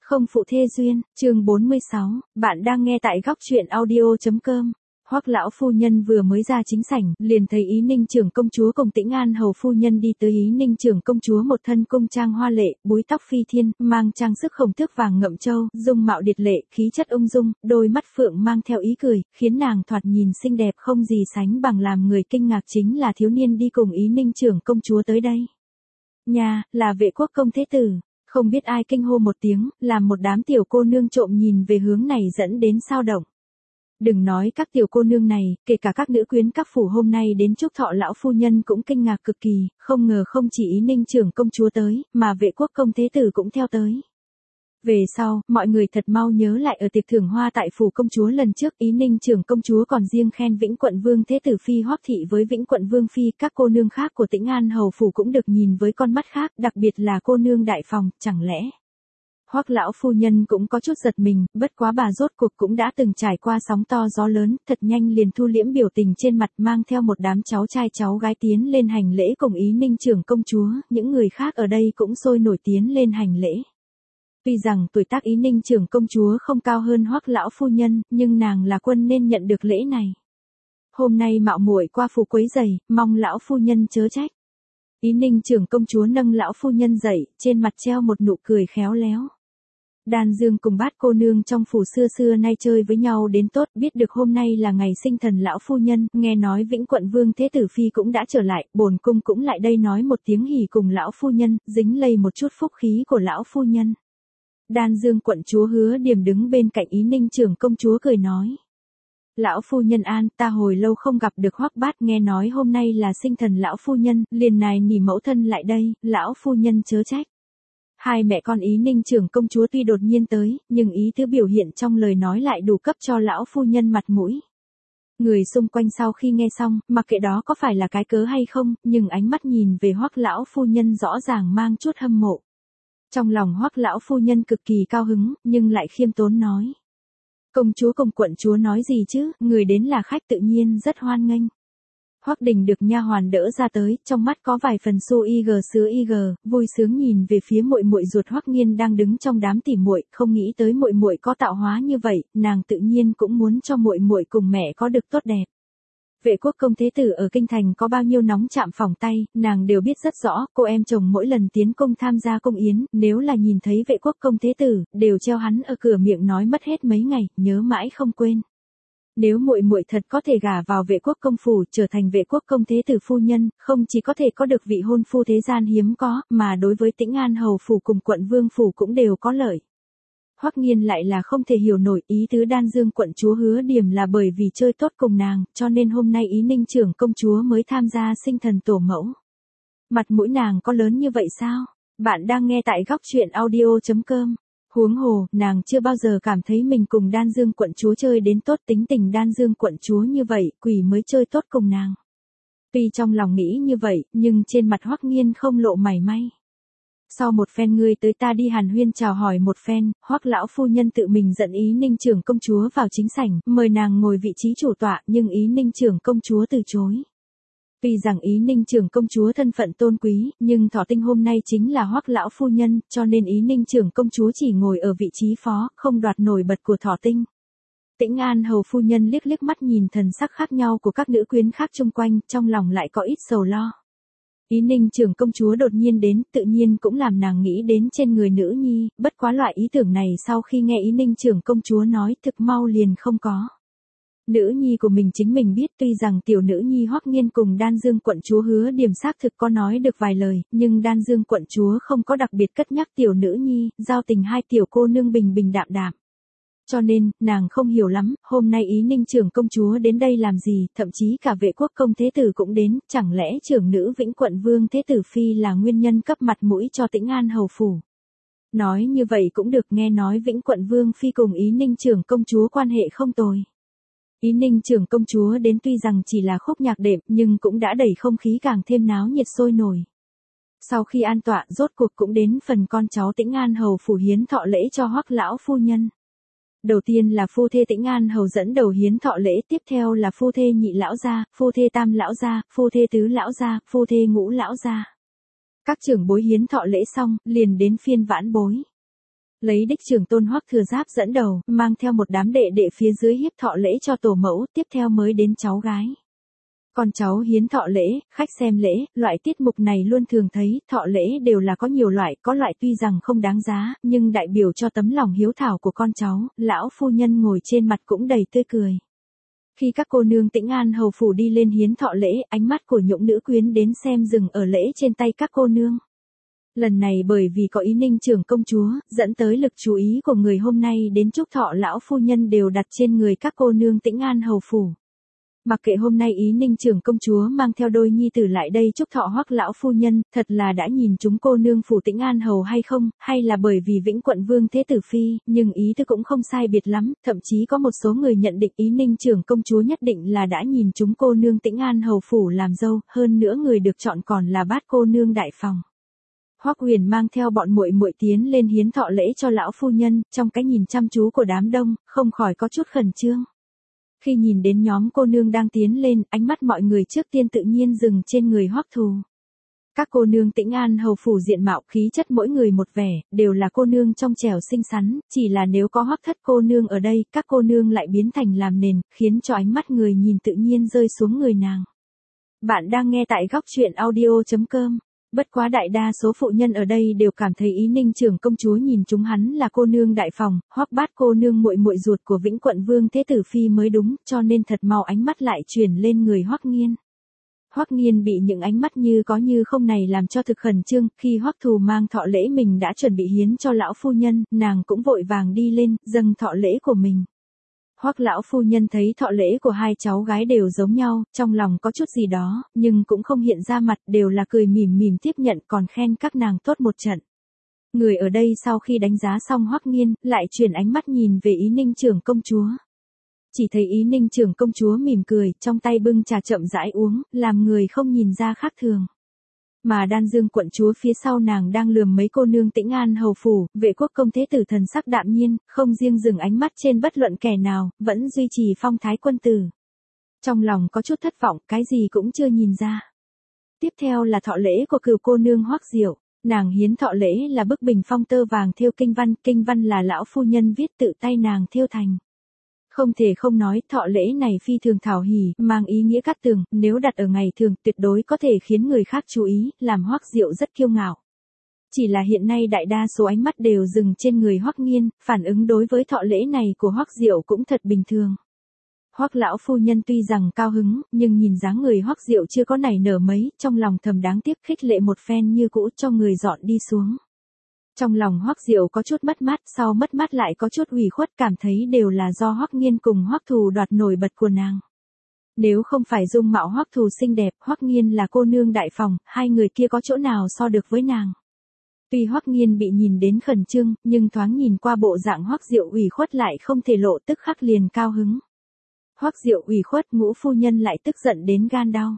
Không phụ thê duyên, chương 46, bạn đang nghe tại góc truyện audio.com. Hoắc lão phu nhân vừa mới ra chính sảnh, liền thấy Ý Ninh trưởng công chúa cùng Tĩnh An hầu phu nhân đi tới. Ý Ninh trưởng công chúa một thân cung trang hoa lệ, búi tóc phi thiên, mang trang sức khổng tước vàng ngậm châu, dung mạo điệt lệ, khí chất ung dung, đôi mắt phượng mang theo ý cười, khiến nàng thoạt nhìn xinh đẹp không gì sánh bằng. Làm người kinh ngạc chính là thiếu niên đi cùng Ý Ninh trưởng công chúa tới đây. Nhà, là Vệ Quốc công thế tử. Không biết ai kinh hô một tiếng, làm một đám tiểu cô nương trộm nhìn về hướng này dẫn đến sao động. Đừng nói các tiểu cô nương này, kể cả các nữ quyến các phủ hôm nay đến chúc thọ lão phu nhân cũng kinh ngạc cực kỳ, không ngờ không chỉ Ý Ninh trưởng công chúa tới, mà Vệ Quốc công thế tử cũng theo tới. Về sau, mọi người thật mau nhớ lại ở tiệc thưởng hoa tại phủ công chúa lần trước, Ý Ninh trưởng công chúa còn riêng khen Vĩnh Quận Vương thế tử phi Hoắc thị với Vĩnh Quận Vương phi, các cô nương khác của Tĩnh An hầu phủ cũng được nhìn với con mắt khác, đặc biệt là cô nương đại phòng, chẳng lẽ Hoắc lão phu nhân cũng có chút giật mình, bất quá bà rốt cuộc cũng đã từng trải qua sóng to gió lớn, thật nhanh liền thu liễm biểu tình trên mặt, mang theo một đám cháu trai cháu gái tiến lên hành lễ cùng Ý Ninh trưởng công chúa, những người khác ở đây cũng sôi nổi tiến lên hành lễ. Tuy rằng tuổi tác Ý Ninh trưởng công chúa không cao hơn Hoắc lão phu nhân, nhưng nàng là quân nên nhận được lễ này. Hôm nay mạo muội qua phủ quấy rầy, mong lão phu nhân chớ trách. Ý Ninh trưởng công chúa nâng lão phu nhân dậy, trên mặt treo một nụ cười khéo léo. Đan Dương cùng Bát cô nương trong phủ xưa xưa nay chơi với nhau đến tốt, biết được hôm nay là ngày sinh thần lão phu nhân, nghe nói Vĩnh Quận Vương thế tử phi cũng đã trở lại, bổn cung cũng lại đây nói một tiếng hỉ cùng lão phu nhân, dính lây một chút phúc khí của lão phu nhân. Đan Dương quận chúa Hứa Điềm đứng bên cạnh Ý Ninh trưởng công chúa cười nói. Lão phu nhân an, ta hồi lâu không gặp được Hoắc Bát, nghe nói hôm nay là sinh thần lão phu nhân, liền nài nỉ mẫu thân lại đây, lão phu nhân chớ trách. Hai mẹ con Ý Ninh trưởng công chúa tuy đột nhiên tới, nhưng ý tứ biểu hiện trong lời nói lại đủ cấp cho lão phu nhân mặt mũi. Người xung quanh sau khi nghe xong, mặc kệ đó có phải là cái cớ hay không, nhưng ánh mắt nhìn về Hoắc lão phu nhân rõ ràng mang chút hâm mộ. Trong lòng Hoắc lão phu nhân cực kỳ cao hứng, nhưng lại khiêm tốn nói. Công chúa cùng quận chúa nói gì chứ, người đến là khách tự nhiên rất hoan nghênh. Hoắc Đình được nha hoàn đỡ ra tới, trong mắt có vài phần xu y gờ sứa y gờ, vui sướng nhìn về phía muội muội ruột Hoắc Nghiên đang đứng trong đám tỉ muội, không nghĩ tới muội muội có tạo hóa như vậy, nàng tự nhiên cũng muốn cho muội muội cùng mẹ có được tốt đẹp. Vệ Quốc công thế tử ở kinh thành có bao nhiêu nóng chạm phỏng tay, nàng đều biết rất rõ, cô em chồng mỗi lần tiến cung tham gia cung yến, nếu là nhìn thấy Vệ Quốc công thế tử, đều treo hắn ở cửa miệng nói mất hết mấy ngày, nhớ mãi không quên. Nếu muội muội thật có thể gả vào Vệ Quốc công phủ, trở thành Vệ Quốc công thế tử phu nhân, không chỉ có thể có được vị hôn phu thế gian hiếm có, mà đối với Tĩnh An hầu phủ cùng quận Vương phủ cũng đều có lợi. Hoắc Nghiên lại là không thể hiểu nổi, ý tứ Đan Dương quận chúa Hứa Điềm là bởi vì chơi tốt cùng nàng, cho nên hôm nay Ý Ninh trưởng công chúa mới tham gia sinh thần tổ mẫu. Mặt mũi nàng có lớn như vậy sao? Bạn đang nghe tại góc truyện audio.com. Huống hồ, nàng chưa bao giờ cảm thấy mình cùng Đan Dương quận chúa chơi đến tốt, tính tình Đan Dương quận chúa như vậy, quỷ mới chơi tốt cùng nàng. Tuy trong lòng nghĩ như vậy, nhưng trên mặt Hoắc Nghiên không lộ mảy may. Sau một phen ngươi tới ta đi hàn huyên chào hỏi một phen, Hoắc lão phu nhân tự mình dẫn Ý Ninh trưởng công chúa vào chính sảnh, mời nàng ngồi vị trí chủ tọa, nhưng Ý Ninh trưởng công chúa từ chối. Tuy rằng Ý Ninh trưởng công chúa thân phận tôn quý, nhưng Thỏ Tinh hôm nay chính là Hoắc lão phu nhân, cho nên Ý Ninh trưởng công chúa chỉ ngồi ở vị trí phó, không đoạt nổi bật của Thỏ Tinh. Tĩnh An hầu phu nhân liếc liếc mắt nhìn thần sắc khác nhau của các nữ quyến khác chung quanh, trong lòng lại có ít sầu lo. Ý Ninh trưởng công chúa đột nhiên đến, tự nhiên cũng làm nàng nghĩ đến trên người nữ nhi, bất quá loại ý tưởng này sau khi nghe Ý Ninh trưởng công chúa nói, thực mau liền không có. Nữ nhi của mình chính mình biết, tuy rằng tiểu nữ nhi Hoắc Nghiên cùng Đan Dương quận chúa Hứa Điềm xác thực có nói được vài lời, nhưng Đan Dương quận chúa không có đặc biệt cất nhắc tiểu nữ nhi, giao tình hai tiểu cô nương bình bình đạm đạm. Cho nên, nàng không hiểu lắm, hôm nay Ý Ninh trưởng công chúa đến đây làm gì, thậm chí cả Vệ Quốc công thế tử cũng đến, chẳng lẽ trưởng nữ Vĩnh Quận Vương thế tử phi là nguyên nhân cấp mặt mũi cho Tĩnh An hầu phủ. Nói như vậy cũng được, nghe nói Vĩnh Quận Vương phi cùng Ý Ninh trưởng công chúa quan hệ không tồi. Ý Ninh trưởng công chúa đến tuy rằng chỉ là khúc nhạc đệm, nhưng cũng đã đẩy không khí càng thêm náo nhiệt sôi nổi. Sau khi an tọa, rốt cuộc cũng đến phần con cháu Tĩnh An hầu phủ hiến thọ lễ cho Hoắc lão phu nhân. Đầu tiên là phu thê Tĩnh An hầu dẫn đầu hiến thọ lễ, tiếp theo là phu thê nhị lão gia, phu thê tam lão gia, phu thê tứ lão gia, phu thê ngũ lão gia. Các trưởng bối hiến thọ lễ xong, liền đến phiên vãn bối. Lấy đích trưởng tôn Hoắc Thừa Giáp dẫn đầu, mang theo một đám đệ đệ phía dưới hiếp thọ lễ cho tổ mẫu, tiếp theo mới đến cháu gái. Con cháu hiến thọ lễ, khách xem lễ, loại tiết mục này luôn thường thấy, thọ lễ đều là có nhiều loại, có loại tuy rằng không đáng giá, nhưng đại biểu cho tấm lòng hiếu thảo của con cháu, lão phu nhân ngồi trên mặt cũng đầy tươi cười. Khi các cô nương Tĩnh An hầu phủ đi lên hiến thọ lễ, ánh mắt của Nhũng nữ quyến đến xem dừng ở lễ trên tay các cô nương. Lần này bởi vì có Ý Ninh trưởng công chúa, dẫn tới lực chú ý của người hôm nay đến chúc thọ lão phu nhân đều đặt trên người các cô nương Tĩnh An hầu phủ. Mặc kệ hôm nay Ý Ninh trưởng công chúa mang theo đôi nhi tử lại đây chúc thọ Hoắc lão phu nhân, thật là đã nhìn chúng cô nương phủ Tĩnh An hầu hay không, hay là bởi vì Vĩnh Quận Vương Thế Tử Phi, nhưng ý thức cũng không sai biệt lắm, thậm chí có một số người nhận định Ý Ninh trưởng công chúa nhất định là đã nhìn chúng cô nương Tĩnh An hầu phủ làm dâu, hơn nữa người được chọn còn là bát cô nương đại phòng. Hoắc Huyền mang theo bọn muội muội tiến lên hiến thọ lễ cho lão phu nhân, trong cái nhìn chăm chú của đám đông, không khỏi có chút khẩn trương. Khi nhìn đến nhóm cô nương đang tiến lên, ánh mắt mọi người trước tiên tự nhiên dừng trên người Hoắc Thù. Các cô nương Tĩnh An hầu phủ diện mạo khí chất mỗi người một vẻ, đều là cô nương trong trẻo xinh xắn, chỉ là nếu có Hoắc thất cô nương ở đây, các cô nương lại biến thành làm nền, khiến cho ánh mắt người nhìn tự nhiên rơi xuống người nàng. Bạn đang nghe tại góc truyện audio.com. Bất quá đại đa số phụ nhân ở đây đều cảm thấy Ý Ninh trưởng công chúa nhìn chúng hắn là cô nương đại phòng, Hoắc bát cô nương muội muội ruột của Vĩnh Quận Vương Thế Tử Phi mới đúng, cho nên thật mau ánh mắt lại chuyển lên người Hoắc Nghiên. Hoắc Nghiên bị những ánh mắt như có như không này làm cho thực khẩn trương, khi Hoắc Thù mang thọ lễ mình đã chuẩn bị hiến cho lão phu nhân, nàng cũng vội vàng đi lên, dâng thọ lễ của mình. Hoắc lão phu nhân thấy thọ lễ của hai cháu gái đều giống nhau, trong lòng có chút gì đó, nhưng cũng không hiện ra mặt, đều là cười mỉm mỉm tiếp nhận còn khen các nàng tốt một trận. Người ở đây sau khi đánh giá xong Hoắc Nghiên, lại chuyển ánh mắt nhìn về Ý Ninh trưởng công chúa. Chỉ thấy Ý Ninh trưởng công chúa mỉm cười, trong tay bưng trà chậm rãi uống, làm người không nhìn ra khác thường. Mà Đan Dương quận chúa phía sau nàng đang lườm mấy cô nương Tĩnh An hầu phủ, Vệ Quốc công thế tử thần sắc đạm nhiên, không riêng dừng ánh mắt trên bất luận kẻ nào, vẫn duy trì phong thái quân tử. Trong lòng có chút thất vọng, cái gì cũng chưa nhìn ra. Tiếp theo là thọ lễ của cửu cô nương Hoắc Diệu, nàng hiến thọ lễ là bức bình phong tơ vàng thêu kinh văn là lão phu nhân viết tự tay nàng thêu thành. Không thể không nói, thọ lễ này phi thường thảo hỉ, mang ý nghĩa cát tường, nếu đặt ở ngày thường, tuyệt đối có thể khiến người khác chú ý, làm Hoắc Diệu rất kiêu ngạo. Chỉ là hiện nay đại đa số ánh mắt đều dừng trên người Hoắc Nghiên, phản ứng đối với thọ lễ này của Hoắc Diệu cũng thật bình thường. Hoắc lão phu nhân tuy rằng cao hứng, nhưng nhìn dáng người Hoắc Diệu chưa có nảy nở mấy, trong lòng thầm đáng tiếc khích lệ một phen như cũ cho người dọn đi xuống. Trong lòng Hoắc Diệu có chút mất mát, sau mất mát lại có chút ủy khuất, cảm thấy đều là do Hoắc Nghiên cùng Hoắc Thù đoạt nổi bật của nàng. Nếu không phải dung mạo Hoắc Thù xinh đẹp, Hoắc Nghiên là cô nương đại phòng, hai người kia có chỗ nào so được với nàng. Tuy Hoắc Nghiên bị nhìn đến khẩn trương, nhưng thoáng nhìn qua bộ dạng Hoắc Diệu ủy khuất lại không thể lộ, tức khắc liền cao hứng. Hoắc Diệu ủy khuất, Ngũ phu nhân lại tức giận đến gan đau.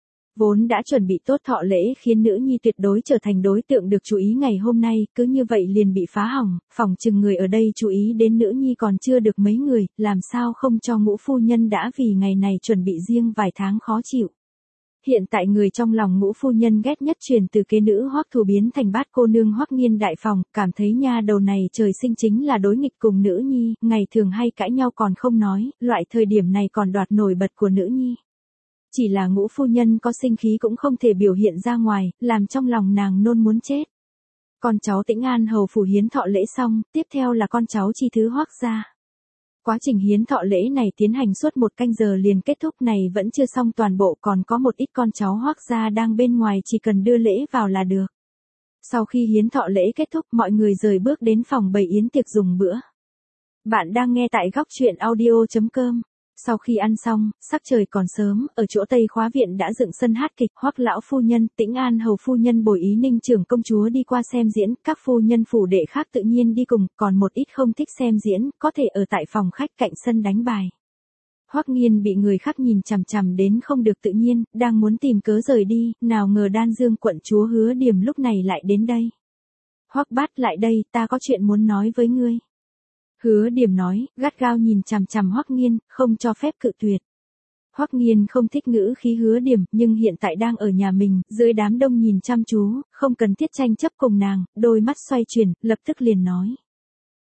Vốn đã chuẩn bị tốt thọ lễ khiến nữ nhi tuyệt đối trở thành đối tượng được chú ý ngày hôm nay, cứ như vậy liền bị phá hỏng, phỏng chừng người ở đây chú ý đến nữ nhi còn chưa được mấy người, làm sao không cho Ngũ phu nhân đã vì ngày này chuẩn bị riêng vài tháng khó chịu. Hiện tại người trong lòng Ngũ phu nhân ghét nhất truyền từ kế nữ Hoắc Thù biến thành bát cô nương Hoắc Nghiên đại phòng, cảm thấy nha đầu này trời sinh chính là đối nghịch cùng nữ nhi, ngày thường hay cãi nhau còn không nói, loại thời điểm này còn đoạt nổi bật của nữ nhi. Chỉ là Ngũ phu nhân có sinh khí cũng không thể biểu hiện ra ngoài, làm trong lòng nàng nôn muốn chết. Con cháu Tĩnh An hầu phủ hiến thọ lễ xong, tiếp theo là con cháu chi thứ Hoắc gia. Quá trình hiến thọ lễ này tiến hành suốt 1 canh giờ liền kết thúc, này vẫn chưa xong toàn bộ, còn có một ít con cháu Hoắc gia đang bên ngoài, chỉ cần đưa lễ vào là được. Sau khi hiến thọ lễ kết thúc, mọi người rời bước đến phòng bày yến tiệc dùng bữa. Bạn đang nghe tại góc truyện audio.com. Sau khi ăn xong, sắc trời còn sớm, ở chỗ Tây Khóa viện đã dựng sân hát kịch, Hoắc lão phu nhân, Tĩnh An hầu phu nhân bồi Ý Ninh trưởng công chúa đi qua xem diễn, các phu nhân phủ đệ khác tự nhiên đi cùng, còn một ít không thích xem diễn, có thể ở tại phòng khách cạnh sân đánh bài. Hoắc Nghiên bị người khác nhìn chằm chằm đến không được tự nhiên, đang muốn tìm cớ rời đi, nào ngờ Đan Dương quận chúa Hứa Điềm lúc này lại đến đây. Hoắc bát lại đây, ta có chuyện muốn nói với ngươi. Hứa Điềm nói, gắt gao nhìn chằm chằm Hoắc Nghiên, không cho phép cự tuyệt. Hoắc Nghiên không thích ngữ khí Hứa Điềm, nhưng hiện tại đang ở nhà mình, dưới đám đông nhìn chăm chú, không cần thiết tranh chấp cùng nàng, đôi mắt xoay chuyển, lập tức liền nói.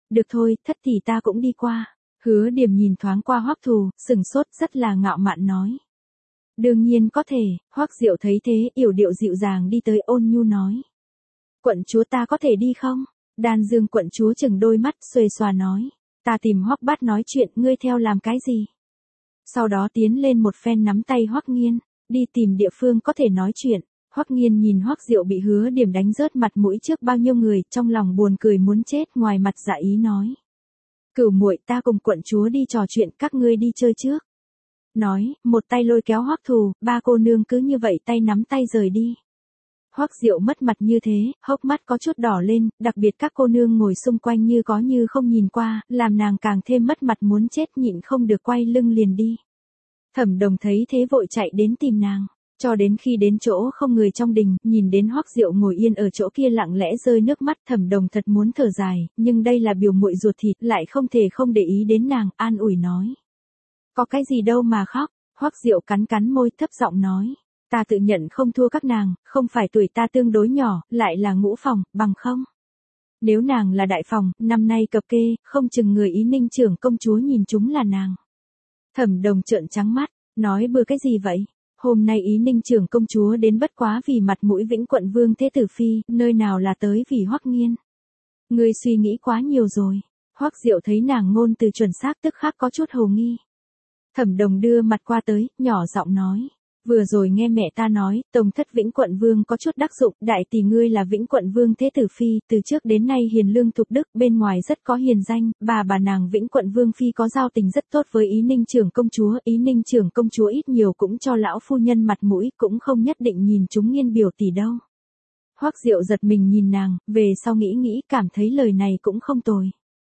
Được thôi, thất tỷ ta cũng đi qua. Hứa Điểm nhìn thoáng qua Hoắc Thù, sừng sốt rất là ngạo mạn nói. Đương nhiên có thể, Hoắc Diệu thấy thế, yểu điệu dịu dàng đi tới ôn nhu nói. Quận chúa ta có thể đi không? Đan Dương quận chúa chừng đôi mắt xuề xòa nói. Ta tìm Hoắc Bát nói chuyện, ngươi theo làm cái gì? Sau đó tiến lên một phen nắm tay Hoắc Nghiên, đi tìm địa phương có thể nói chuyện. Hoắc Nghiên nhìn Hoắc Diệu bị Hứa Điểm đánh rớt mặt mũi trước bao nhiêu người, trong lòng buồn cười muốn chết, ngoài mặt dạ ý nói. Cửu muội, ta cùng quận chúa đi trò chuyện, các ngươi đi chơi trước. Nói, một tay lôi kéo Hoắc Thù, ba cô nương cứ như vậy tay nắm tay rời đi. Hoắc Diệu mất mặt như thế, hốc mắt có chút đỏ lên, đặc biệt các cô nương ngồi xung quanh như có như không nhìn qua, làm nàng càng thêm mất mặt muốn chết, nhịn không được quay lưng liền đi. Thẩm Đồng thấy thế vội chạy đến tìm nàng, cho đến khi đến chỗ không người trong đình, nhìn đến Hoắc Diệu ngồi yên ở chỗ kia lặng lẽ rơi nước mắt, Thẩm Đồng thật muốn thở dài, nhưng đây là biểu muội ruột thịt, lại không thể không để ý đến nàng, an ủi nói. Có cái gì đâu mà khóc. Hoắc Diệu cắn cắn môi thấp giọng nói. Ta tự nhận không thua các nàng, không phải tuổi ta tương đối nhỏ, lại là ngũ phòng, bằng không. Nếu nàng là đại phòng, năm nay cập kê, không chừng người Ý Ninh trưởng công chúa nhìn chúng là nàng. Thẩm Đồng trợn trắng mắt, nói bừa cái gì vậy? Hôm nay Ý Ninh trưởng công chúa đến bất quá vì mặt mũi Vĩnh quận vương thế tử phi, nơi nào là tới vì Hoắc Nghiên. Ngươi suy nghĩ quá nhiều rồi. Hoắc Diệu thấy nàng ngôn từ chuẩn xác tức khắc có chút hồ nghi. Thẩm Đồng đưa mặt qua tới, nhỏ giọng nói. Vừa rồi nghe mẹ ta nói, Tông thất Vĩnh quận vương có chút đắc dụng, đại tỷ ngươi là Vĩnh quận vương thế tử phi, từ trước đến nay hiền lương thục đức, bên ngoài rất có hiền danh, bà nàng Vĩnh quận vương phi có giao tình rất tốt với Ý Ninh trưởng công chúa, Ý Ninh trưởng công chúa ít nhiều cũng cho lão phu nhân mặt mũi, cũng không nhất định nhìn chúng Nghiên biểu tỷ đâu. Hoắc Diệu giật mình nhìn nàng, về sau nghĩ cảm thấy lời này cũng không tồi.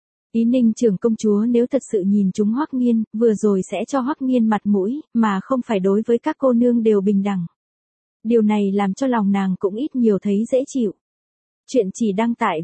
Ý Ninh trưởng công chúa nếu thật sự nhìn chúng Hoắc Nghiên, vừa rồi sẽ cho Hoắc Nghiên mặt mũi, mà không phải đối với các cô nương đều bình đẳng. Điều này làm cho lòng nàng cũng ít nhiều thấy dễ chịu. Chuyện chỉ đăng tại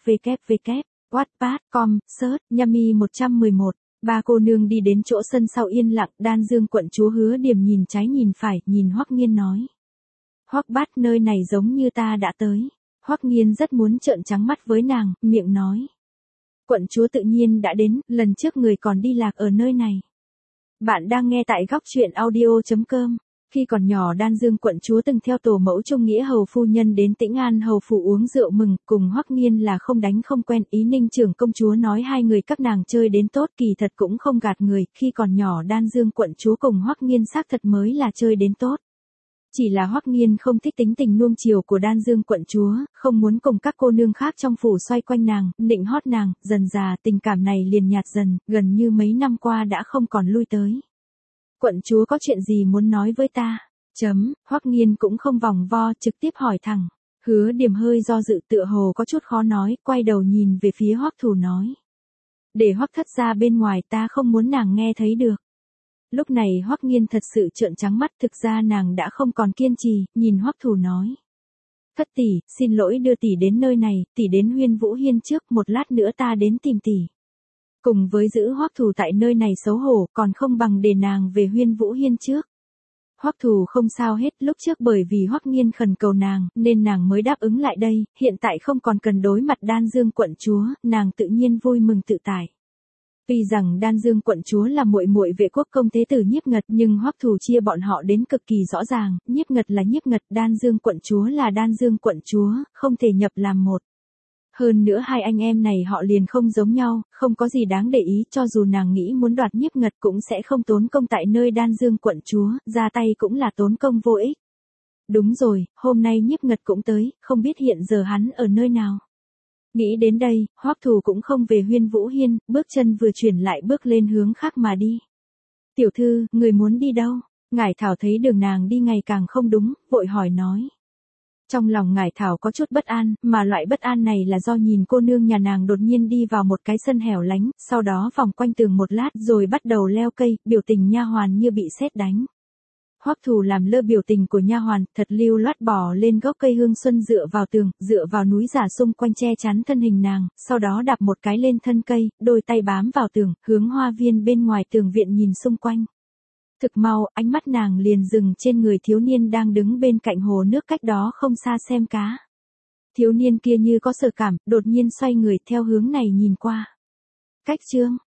www.wattpad.com, search, Yami 111. Ba cô nương đi đến chỗ sân sau yên lặng, Đan Dương quận chúa Hứa Điểm nhìn trái nhìn phải, nhìn Hoắc Nghiên nói. Hoắc Bát, nơi này giống như ta đã tới. Hoắc Nghiên rất muốn trợn trắng mắt với nàng, miệng nói. Quận chúa tự nhiên đã đến, lần trước người còn đi lạc ở nơi này. Bạn đang nghe tại góc truyện audio.com. Khi còn nhỏ Đan Dương quận chúa từng theo tổ mẫu Trung Nghĩa hầu phu nhân đến Tĩnh An hầu phủ uống rượu mừng, cùng Hoắc Nghiên là không đánh không quen. Ý Ninh trưởng công chúa nói hai người các nàng chơi đến tốt, kỳ thật cũng không gạt người, khi còn nhỏ Đan Dương quận chúa cùng Hoắc Nghiên xác thật mới là chơi đến tốt. Chỉ là Hoắc Nghiên không thích tính tình nuông chiều của Đan Dương quận chúa, không muốn cùng các cô nương khác trong phủ xoay quanh nàng, nịnh hót nàng, dần dà tình cảm này liền nhạt dần, gần như mấy năm qua đã không còn lui tới. Quận chúa có chuyện gì muốn nói với ta? Hoắc Nghiên cũng không vòng vo, trực tiếp hỏi thẳng. Hứa Điểm hơi do dự tựa hồ có chút khó nói, quay đầu nhìn về phía Hoắc Thù nói. Để Hoắc thất ra bên ngoài, ta không muốn nàng nghe thấy được. Lúc này Hoắc Nghiên thật sự trợn trắng mắt, thực ra nàng đã không còn kiên trì, nhìn Hoắc Thù nói. Thất tỷ, xin lỗi đưa tỷ đến nơi này, tỷ đến Huyên Vũ Hiên trước, một lát nữa ta đến tìm tỷ. Cùng với giữ Hoắc Thù tại nơi này xấu hổ, còn không bằng để nàng về Huyên Vũ Hiên trước. Hoắc Thù không sao hết, lúc trước bởi vì Hoắc Nghiên khẩn cầu nàng, nên nàng mới đáp ứng lại đây, hiện tại không còn cần đối mặt Đan Dương quận chúa, nàng tự nhiên vui mừng tự tại. Tuy rằng Đan Dương quận chúa là muội muội Vệ quốc công thế tử Nhiếp Ngật, nhưng Hoắc Thù chia bọn họ đến cực kỳ rõ ràng, Nhiếp Ngật là Nhiếp Ngật, Đan Dương quận chúa là Đan Dương quận chúa, không thể nhập làm một. Hơn nữa hai anh em này họ liền không giống nhau, không có gì đáng để ý, cho dù nàng nghĩ muốn đoạt Nhiếp Ngật cũng sẽ không tốn công tại nơi Đan Dương quận chúa, ra tay cũng là tốn công vô ích. Đúng rồi, hôm nay Nhiếp Ngật cũng tới, không biết hiện giờ hắn ở nơi nào. Nghĩ đến đây, Hoắc Thù cũng không về Huyên Vũ Hiên, bước chân vừa chuyển lại bước lên hướng khác mà đi. Tiểu thư, người muốn đi đâu? Ngải Thảo thấy đường nàng đi ngày càng không đúng, vội hỏi nói. Trong lòng Ngải Thảo có chút bất an, mà loại bất an này là do nhìn cô nương nhà nàng đột nhiên đi vào một cái sân hẻo lánh, sau đó vòng quanh tường một lát rồi bắt đầu leo cây, biểu tình nha hoàn như bị sét đánh. Hoắc Thù làm lơ biểu tình của nha hoàn, thật lưu loát bò lên gốc cây hương xuân dựa vào tường, dựa vào núi giả xung quanh che chắn thân hình nàng, sau đó đạp một cái lên thân cây, đôi tay bám vào tường, hướng hoa viên bên ngoài tường viện nhìn xung quanh. Thực mau, ánh mắt nàng liền dừng trên người thiếu niên đang đứng bên cạnh hồ nước cách đó không xa xem cá. Thiếu niên kia như có sở cảm, đột nhiên xoay người theo hướng này nhìn qua. Cách chương